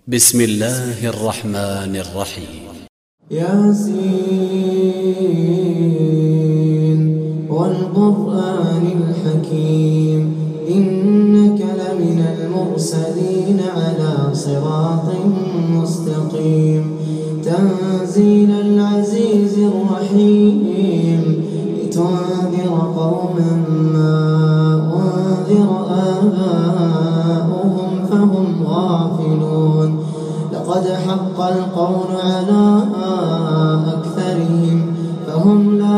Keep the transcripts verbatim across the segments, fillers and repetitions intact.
بسم الله الرحمن الرحيم. ياسين والقرآن الحكيم إنك لمن المرسلين على صراط مستقيم تنزيل العزيز الرحيم لتنذر قوما ما أنذر آباؤهم فهم غافلون لقد حق القول على أكثرهم فهم لا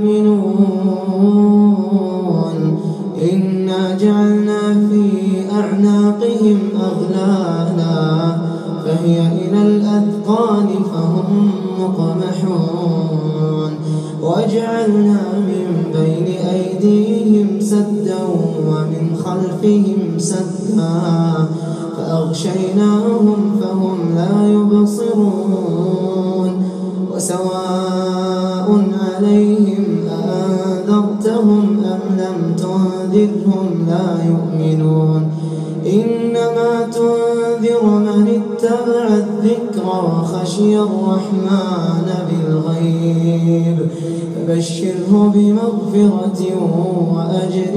يؤمنون إنا جعلنا في أعناقهم أغلالا فهي إلى الأذقان فهم مقمحون وجعلنا من بين أيديهم سدا ومن خلفهم سدا فأغشيناهم فهم لا يبصرون وسواء عليهم أأنذرتهم أم لم تنذرهم لا يؤمنون إنما تنذر من اتبع الذكر وخشي الرحمن بالغيب فبشره بمغفرة وأجر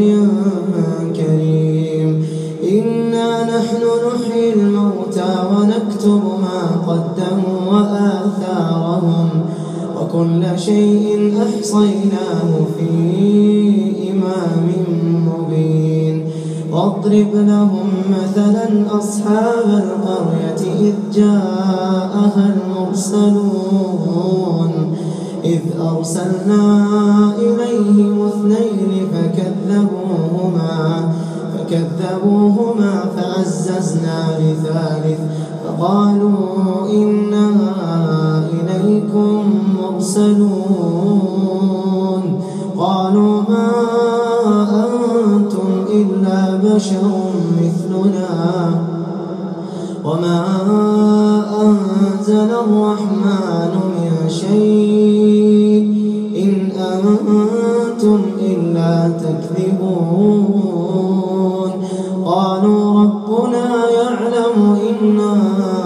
كريم إنا نحن نحيي الموتى ونكتب ما قدموا وآثارهم وكل شيء أحصيناه في إمام مبين واضرب لهم مثلا أصحاب القرية إذ جاءها المرسلون إذ أرسلنا إليهم اثنين فكذبوهما فكذبوهما فعززنا بثالث فقالوا إنا إليكم مرسلون قالوا ما أنتم إلا بشر مثلنا وما أنزل الرحمن من شيء إن أنتم إلا تكذبون قالوا ربنا يعلم إنا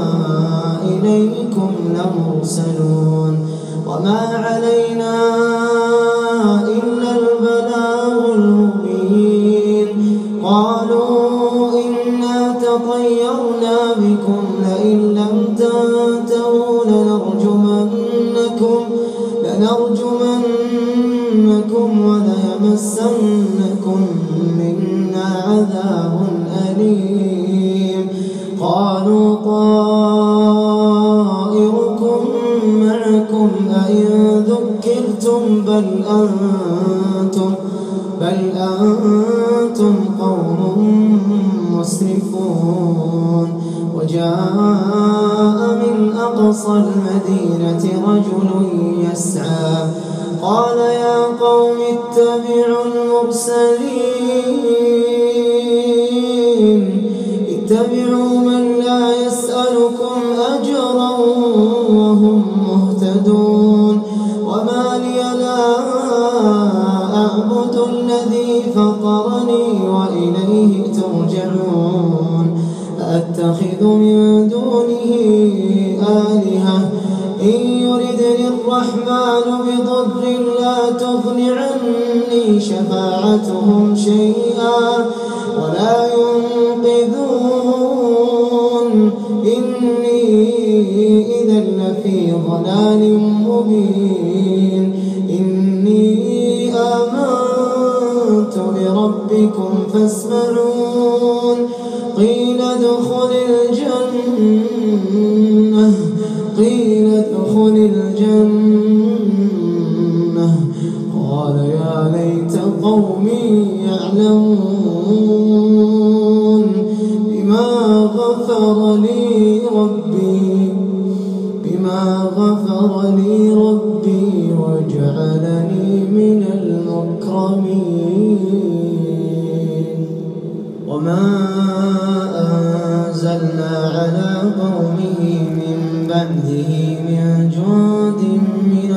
إليكم لمرسلون وما علينا إلا البلاغ المبين قالوا إنا تطيرنا بكم لئن لم تنتهوا لنرجمنكم لنرجمنكم وليمسنكم منا عذاب أليم قالوا طائركم معكم أئن ذكرتم بل أنتم بل أنتم قوم مسرفون وجاء من أقصى المدينة رجل يسعى قال يا قوم اتبعوا المرسلين اتبعوا من لا يسألكم أجرا وهم مهتدون وما لي لا أعبد الذي فطرني وإليه ترجعون أأتخذ من دونه آلهة إن يردني الرحمن بضر لا تغن عني شفاعتهم شيئا ولا ينقذون إني إذا لفي ضلال مبين إني آمنت بربكم فاسمعون قيل ادخل الجنة قيل ادخل الجنة قال يا ليت قومي يعلمون بما غفر لي ربي بما غفر لي ربي وجعلني من المكرمين وما أنزلنا على قومه من بعده من جند من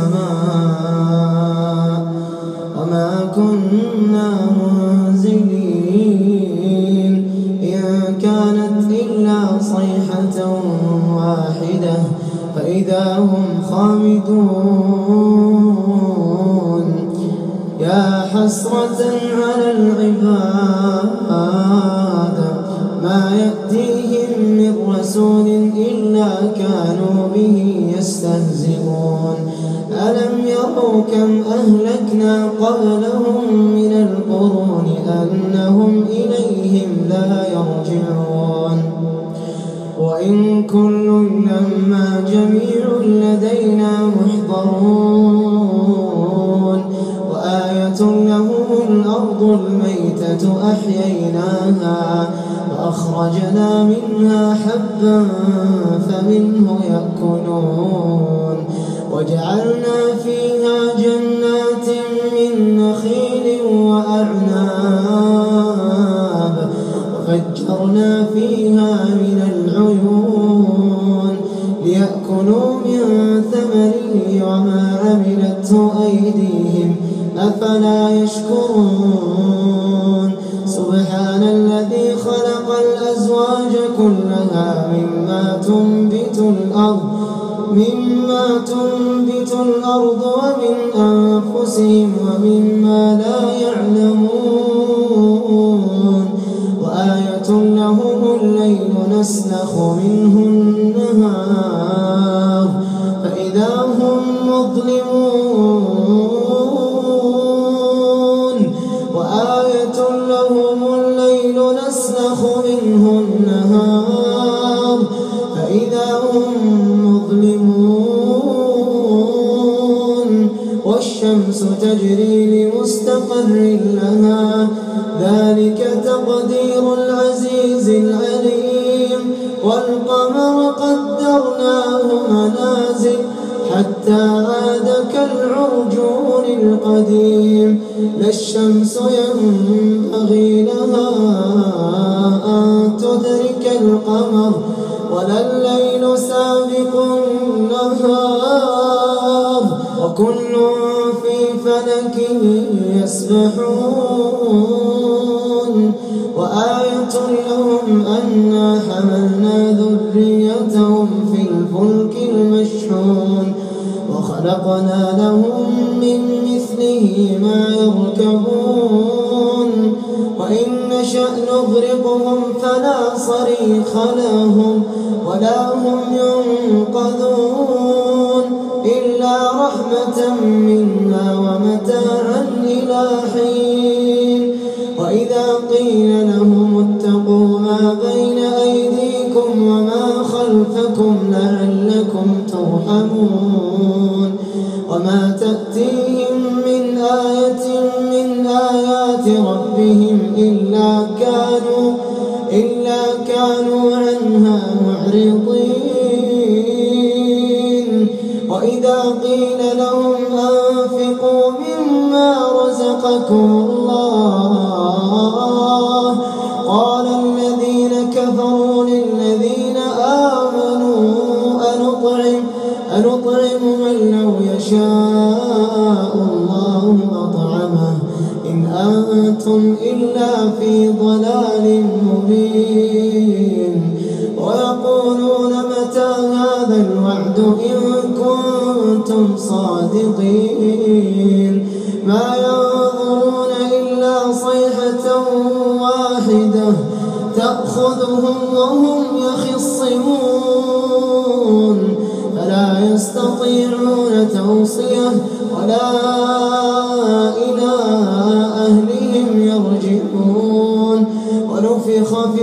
السماء وما كنا منزلين إن كانت إلا صيحة صيحة واحدة فإذا هم خامدون. يا حسرة على العباد ما يأتيهم من رسول إلا كانوا به يستهزئون. ألم يروا كم أهلكنا قبلهم من القرون أنهم إليهم لا يرجعون. وإن كل لما جميع لدينا محضرون. وآية لهم الأرض الميتة أحييناها وأخرجنا منها حبا فمنه يأكلون. وجعلنا فيها جنات من نخيل وأعناب وفجرنا فيها من العيون ليأكلوا من ثمره وما عملته أيديهم أفلا يشكرون. سبحان الذي خلق الأزواج كلها مما تنبت الأرض مما تنبت الأرض ومن أنفسهم ومما لا يعلمون. وآية لهم الليل نسلخ منه النهار فإذا هم مظلمون. وآية لهم الليل نسلخ منه النهار فإذا هم مظلمون. والشمس تجري لمستقر لها ذلك تقدير العزيز العليم. والقمر قدرناه منازل حتى عاد كالعرجون القديم. لا الشمس ينبغي لها أن تدرك القمر ولا الليل سابق النهار وكل في فلك يسبحون. وآية لهم أنا حملنا ذريتهم في الفلك المشحون وخلقنا لهم من مثله ما يركبون. وإن نشأ نغرقهم فلا صريخ لهم ولا هم ينقذون إلا رحمة منا ومتاعا إلى حين. وإذا قيل لهم اتقوا ما بين أيديكم وما خلفكم لعلكم ترحمون. وما تأتيهم من آية من آيات ربهم إلا كانوا إلا كانوا عنها معرضين. وإذا قيل لهم أنفقوا مما رزقكم الله قال الذين كفروا للذين آمنوا أنطعم أنطعم من لو يشاء الله أطعمه إن أنتم إلا في ضلال مبين. ويقولون متى هذا الوعد إن كنتم صادقين. ما ينظرون إلا صيحة واحدة تأخذهم وهم يخصمون فلا يستطيعون توصية ولا إلى أهلهم يرجعون. ونفخ في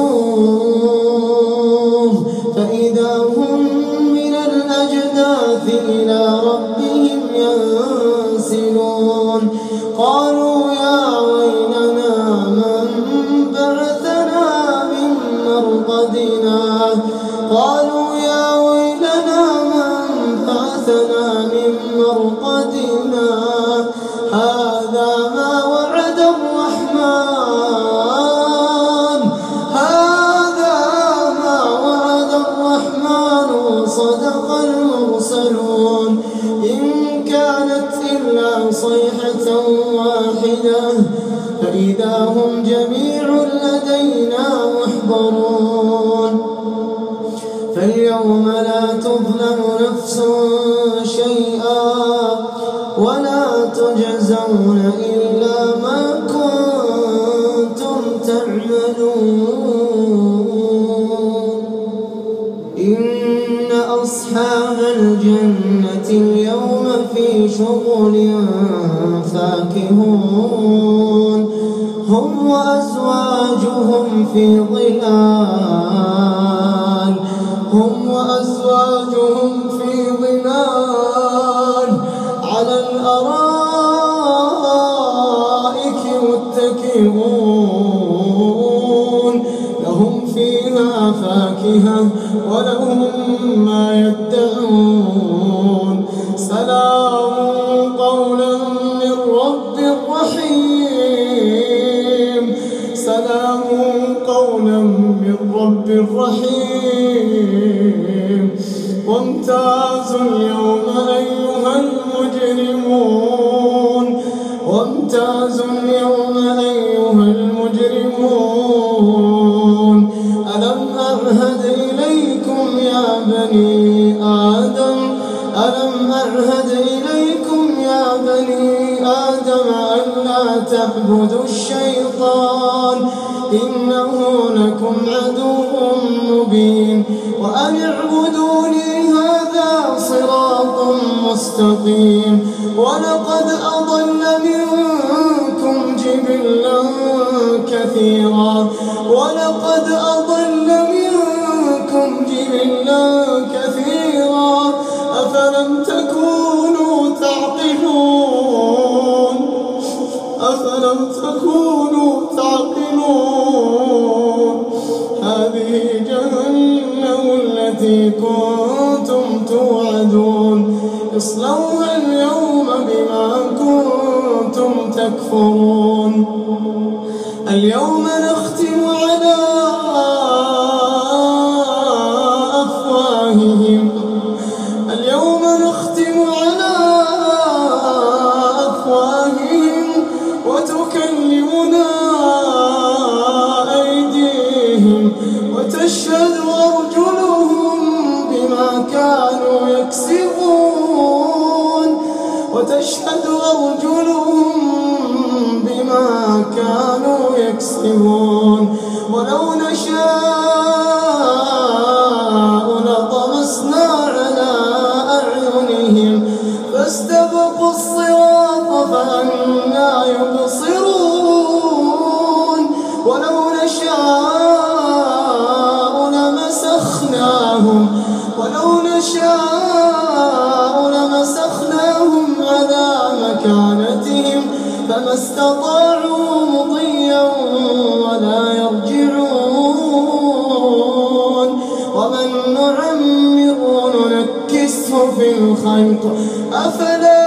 الصور فإذا هم من الأجداث إلى ربهم ينسلون. قالوا يا ويلنا من بعثنا من مرقدنا قالوا يا ويلنا من بعثنا من مرقدنا هذا ما وعد الرحمن هذا ما وعد الرحمن وصدق المرسلون. إن كانت إلا صيحة واحدة فإذا هم جميع لدينا محضرون. فاليوم لا تظلم نفس شيئا ولا تجزون إلا ما كنتم تعملون. إن أصحاب الجنة اليوم في شغل فاكهون هم وأزواجهم في ظلال هم وأزواجهم في ظلال على الأرائك متكئون لهم فيها فاكهة ولهم ما يدعون. سلام قولا من رب رحيم سلام قولا من رب رحيم. وامتازوا اليوم أيها المجرمون وامتازوا اليوم أيها المجرمون. ألم أعهد إليكم يا بني آدم ألم أعهد إليكم يا بني آدم ألا تعبدوا الشيطان إنه لكم عدو مبين وأن اعبدوني هذا صراط مستقيم. ولقد أضل منكم جبلا كثيرا ولقد أضل منكم جبلا كثيرا أفلم تكونوا تعقلون أفلم تكونوا تعقلون. هذه جهنم التي كنتم توعدون اصلوها اليوم بما كنتم تكفرون. اليوم نختم على أفواههم اليوم نختم على أفواههم وتكلمنا أيديهم وتشهد أرجلهم بما كانوا يكسبون وتشهد أرجلهم بما كانوا يكسبون. ولو نشاء لطمسنا على أعينهم فاستبقوا الصراط فأنى يبصرون. ولو نشاء لمسخناهم ولو نشاء لمسخناهم على مكانتهم فما استطاعوا مضيا ولا يرجعون. ومن نعمره ننكسه في الخلق أفلا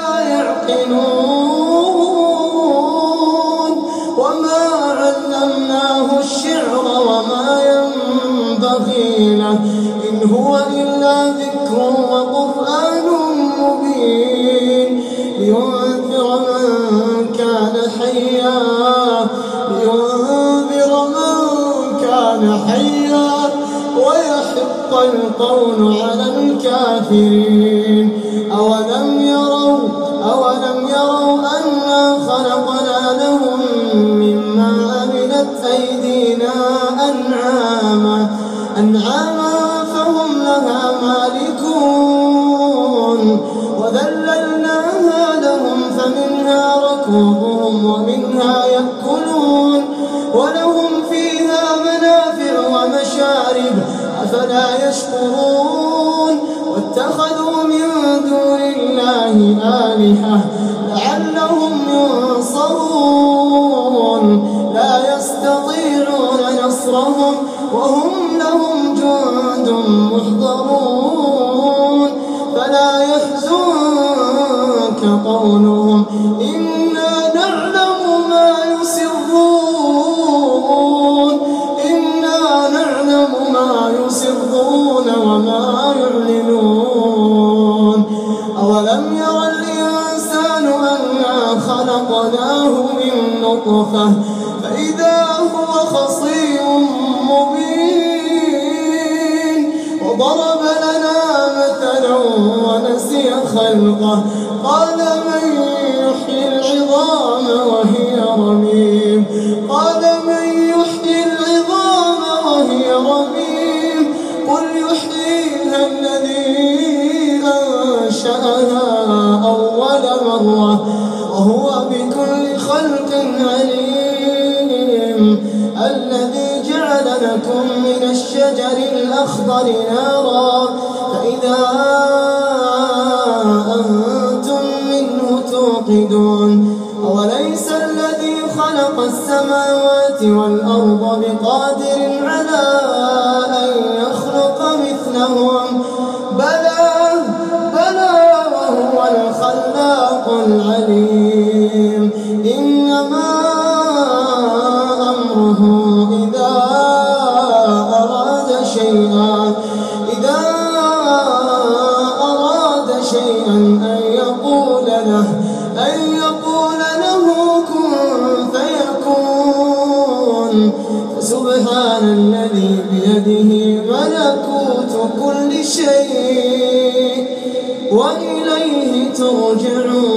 يعقلون. وما علمناه الشعر وما ينبغي له إن هو إلا ذكر وقرآن مبين لينذر من كان حيا لينذر من كان حيا ويحق القول على الكافرين. أولم يروا أولم يروا أنا خلقنا لهم مما عملت أيدينا أنعاما أنعاما فهم لها مالكون وذللناها لهم فمنها ركوبهم ومنها يأكلون ولهم فيها منافع ومشارب أفلا يشكرون. واتخذوا من دون الله آلهة لعلهم ينصرون لا يستطيعون نصرهم وهم لهم جند محضرون. فلا يحزنك قولهم إنا نعلم ما يسرون إنا نعلم ما يسرون وما يعلنون. أولم ير الإنسان أنا خلقناه من نطفة فإذا هو خصيم مبين ضرب لنا مثلا ونسي خلقه قال من يحيي العظام وهي رميم قال من يحيي العظام وهي رميم قل يحييها الذي أنشأها أول مرة وهو بكل خلق عليم الذي جعل لكم من الشجر الأخضر نارا فإذا أنتم منه توقدون أوليس الذي خلق السماوات والأرض بقادر على أن يخلق مثلهم بلى بلى وهو الخلاق العليم إنما أمره إذا أراد شيئا إذا أراد شيئا أن يقول له أن يقول له كن فيكون سبحان الذي بيده ملكوت كل شيء وإليه ترجعون.